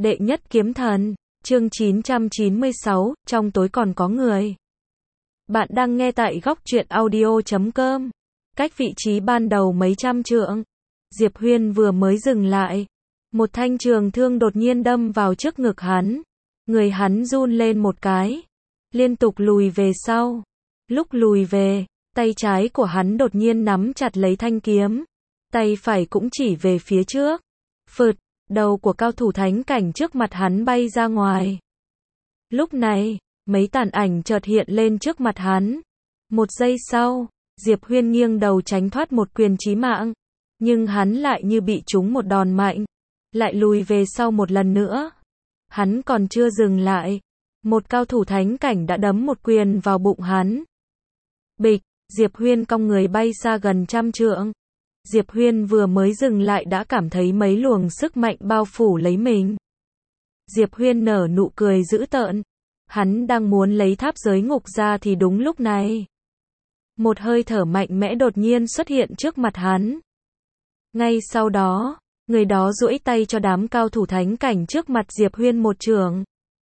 Đệ nhất kiếm thần, chương 996, trong tối còn có người. Bạn đang nghe tại góc truyện audio.com. Cách vị trí ban đầu mấy trăm trượng. Diệp Huyên vừa mới dừng lại. Một thanh trường thương đột nhiên đâm vào trước ngực hắn. Người hắn run lên một cái. Liên tục lùi về sau. Lúc lùi về, tay trái của hắn đột nhiên nắm chặt lấy thanh kiếm. Tay phải cũng chỉ về phía trước. Phượt, đầu của cao thủ thánh cảnh trước mặt hắn bay ra ngoài. Lúc này, mấy tàn ảnh chợt hiện lên trước mặt hắn. Một giây sau, Diệp Huyên nghiêng đầu tránh thoát một quyền chí mạng. Nhưng hắn lại như bị trúng một đòn mạnh. Lại lùi về sau một lần nữa. Hắn còn chưa dừng lại. Một cao thủ thánh cảnh đã đấm một quyền vào bụng hắn. Bịch, Diệp Huyên cong người bay xa gần trăm trượng. Diệp Huyên vừa mới dừng lại đã cảm thấy mấy luồng sức mạnh bao phủ lấy mình. Diệp Huyên nở nụ cười dữ tợn. Hắn đang muốn lấy tháp giới ngục ra thì đúng lúc này. Một hơi thở mạnh mẽ đột nhiên xuất hiện trước mặt hắn. Ngay sau đó, người đó duỗi tay cho đám cao thủ thánh cảnh trước mặt Diệp Huyên một chưởng.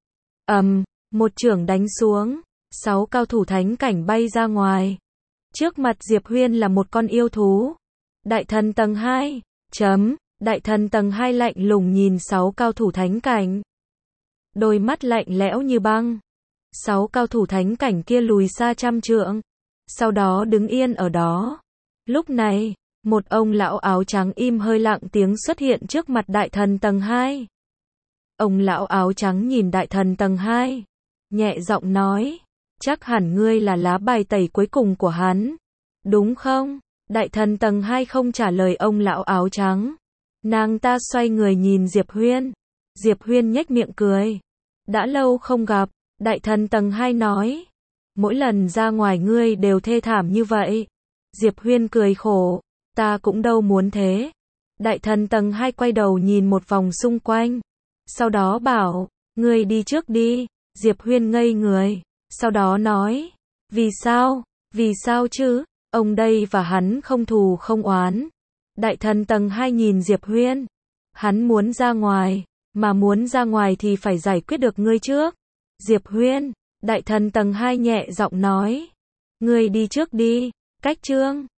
Một chưởng đánh xuống, 6 cao thủ thánh cảnh bay ra ngoài. Trước mặt Diệp Huyên là một con yêu thú. Đại thần tầng 2. Đại thần tầng 2 lạnh lùng nhìn 6 cao thủ thánh cảnh. Đôi mắt lạnh lẽo như băng. 6 cao thủ thánh cảnh kia lùi xa trăm trượng. Sau đó đứng yên ở đó. Lúc này, một ông lão áo trắng im hơi lặng tiếng xuất hiện trước mặt đại thần tầng 2. Ông lão áo trắng nhìn đại thần tầng 2. Nhẹ giọng nói. Chắc hẳn ngươi là lá bài tẩy cuối cùng của hắn. Đúng không? Đại thần tầng 2 không trả lời ông lão áo trắng. Nàng ta xoay người nhìn Diệp Huyên. Diệp Huyên nhếch miệng cười. Đã lâu không gặp, đại thần tầng 2 nói. Mỗi lần ra ngoài ngươi đều thê thảm như vậy. Diệp Huyên cười khổ. Ta cũng đâu muốn thế. Đại thần tầng 2 quay đầu nhìn một vòng xung quanh. Sau đó bảo, ngươi đi trước đi. Diệp Huyên ngây người. Sau đó nói, vì sao? Vì sao chứ? Ông đây và hắn không thù không oán. Đại thần tầng 2 nhìn Diệp Huyên. Hắn muốn ra ngoài, mà muốn ra ngoài thì phải giải quyết được ngươi trước. Diệp Huyên, đại thần tầng 2 nhẹ giọng nói. Ngươi đi trước đi, cách chương.